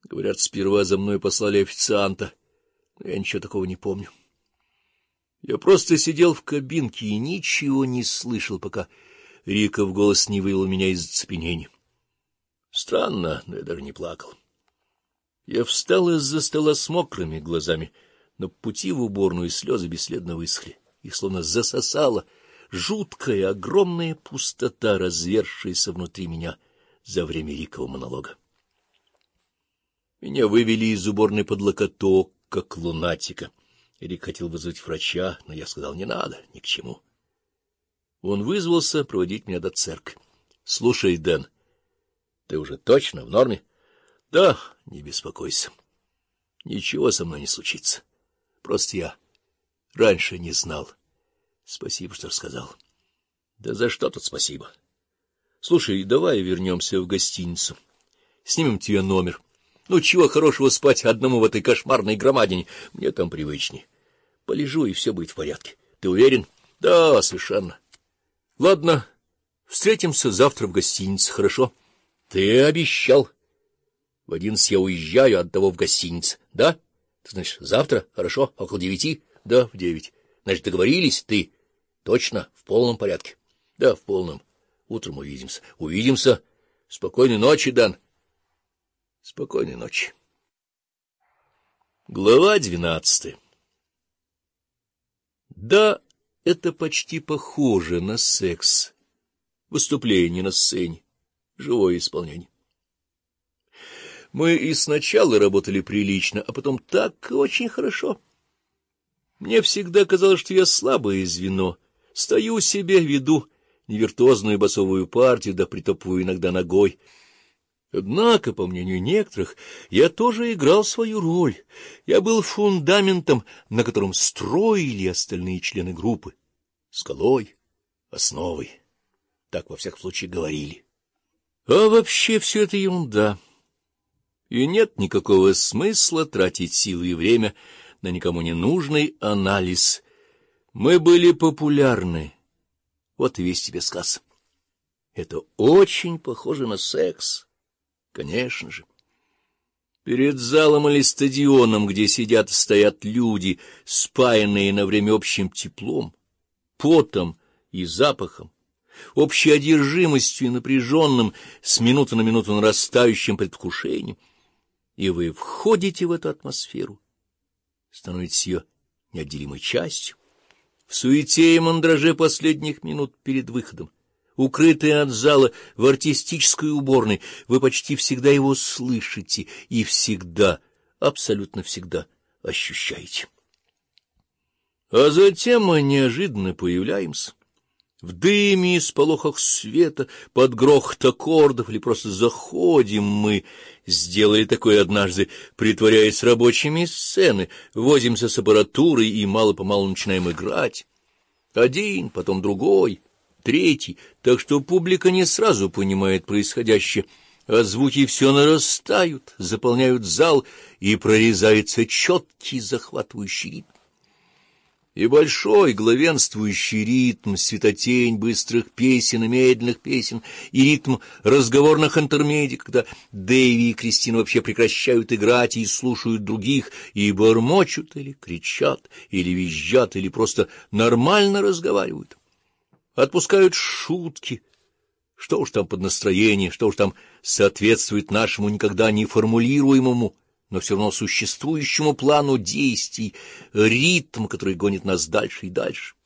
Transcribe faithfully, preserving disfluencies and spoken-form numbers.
Говорят, сперва за мной послали официанта, но я ничего такого не помню. Я просто сидел в кабинке и ничего не слышал, пока Рика в голос не вывел меня из оцепенения. Странно, но я даже не плакал. Я встал из-за стола с мокрыми глазами, но по пути в уборную слезы бесследно высохли. Их словно засосала жуткая, огромная пустота, разверзшаяся внутри меня за время Рикового монолога. Меня вывели из уборной под локоток, как лунатика. Рик хотел вызвать врача, но я сказал: не надо, ни к чему. Он вызвался проводить меня до церкви. — Слушай, Дэн, ты уже точно в норме? — Да, не беспокойся. Ничего со мной не случится. Просто я раньше не знал. Спасибо, что рассказал. — Да за что тут спасибо? Слушай, давай вернемся в гостиницу. Снимем тебе номер. Ну, чего хорошего спать одному в этой кошмарной громадине? Мне там привычнее. Полежу, и все будет в порядке. Ты уверен? — Да, совершенно. — Ладно, встретимся завтра в гостинице, хорошо? — Ты обещал. В одиннадцать я уезжаю, от того в гостинице. — Да? Ты знаешь, завтра? Хорошо, около девяти? — Да, в девять. Значит, договорились? Ты точно в полном порядке? — Да, в полном. Утром увидимся. — Увидимся. Спокойной ночи, Дан. — Спокойной ночи. Глава двенадцатая. Да, это почти похоже на секс. Выступление на сцене, живое исполнение. Мы и сначала работали прилично, а потом так очень хорошо. Мне всегда казалось, что я слабое звено. Стою себе, веду невиртуозную басовую партию, да притопываю иногда ногой. Однако, по мнению некоторых, я тоже играл свою роль. Я был фундаментом, на котором строили остальные члены группы, скалой, основой. Так, во всяком случае, говорили. А вообще все это ерунда. И нет никакого смысла тратить силы и время на никому не нужный анализ. Мы были популярны. Вот и весь тебе сказ. Это очень похоже на секс. Конечно же. Перед залом или стадионом, где сидят и стоят люди, спаянные на время общим теплом, потом и запахом, общей одержимостью и напряженным, с минуты на минуту нарастающим предвкушением, и вы входите в эту атмосферу, становитесь ее неотделимой частью, в суете и мандраже последних минут перед выходом, укрытые от зала в артистической уборной, вы почти всегда его слышите и всегда, абсолютно всегда ощущаете. А затем мы неожиданно появляемся. В дыме и сполохах света, под грохот аккордов или просто заходим мы, сделали такое однажды, притворяясь рабочими сцены, возимся с аппаратурой и мало-помалу начинаем играть. Один, потом другой, третий, так что публика не сразу понимает происходящее, а звуки все нарастают, заполняют зал, и прорезается четкий захватывающий ритм. И большой главенствующий ритм, светотень быстрых песен и медленных песен, и ритм разговорных интермедий, когда Дэйви и Кристина вообще прекращают играть и слушают других, и бормочут, или кричат, или визжат, или просто нормально разговаривают. Отпускают шутки. Что уж там под настроение, что уж там соответствует нашему никогда не формулируемому, но все равно существующему плану действий, ритм, который гонит нас дальше и дальше.